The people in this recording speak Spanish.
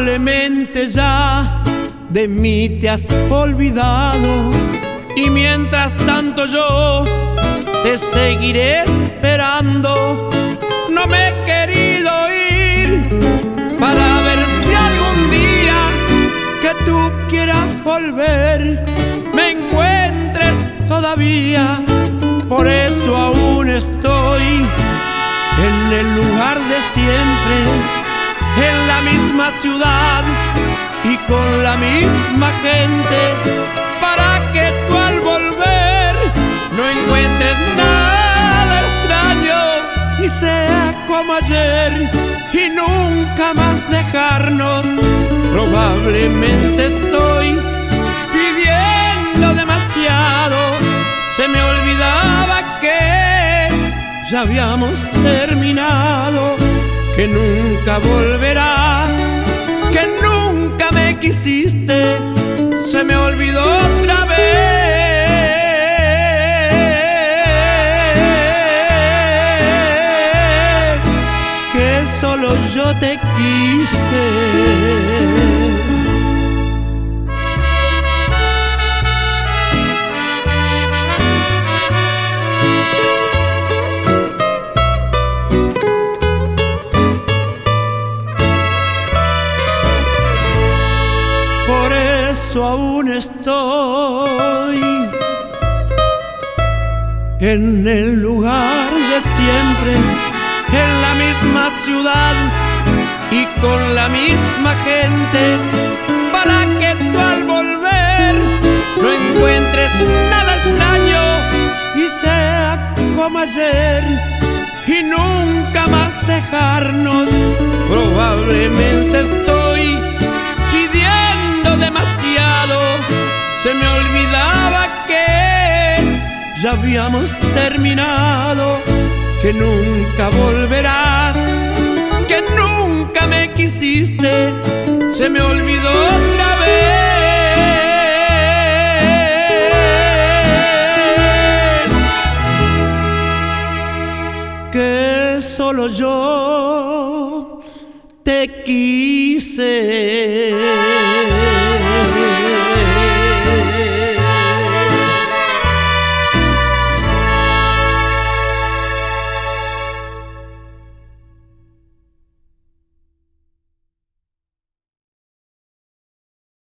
Probablemente ya de mí te has olvidado, y mientras tanto yo te seguiré esperando. No me he querido ir para ver si algún día que tú quieras volver me encuentres todavía. Por eso aún estoy en el lugar de siempre, en la misma ciudad y con la misma gente, para que tú al volver no encuentres nada extraño y sea como ayer y nunca más dejarnos. Probablemente estoy pidiendo demasiado, se me olvidaba que ya habíamos terminado, que nunca volverás, que nunca me quisiste, se me olvidó otra vez, que solo yo te quise. Por eso aún estoy en el lugar de siempre, en la misma ciudad y con la misma gente, para que tú al volver no encuentres nada extraño y sea como ayer y nunca más dejarnos. Probablemente estoy pidiendo demasiado, se me olvidaba que ya habíamos terminado, que nunca volverás, que nunca me quisiste, se me olvidó otra vez, que solo yo te quise.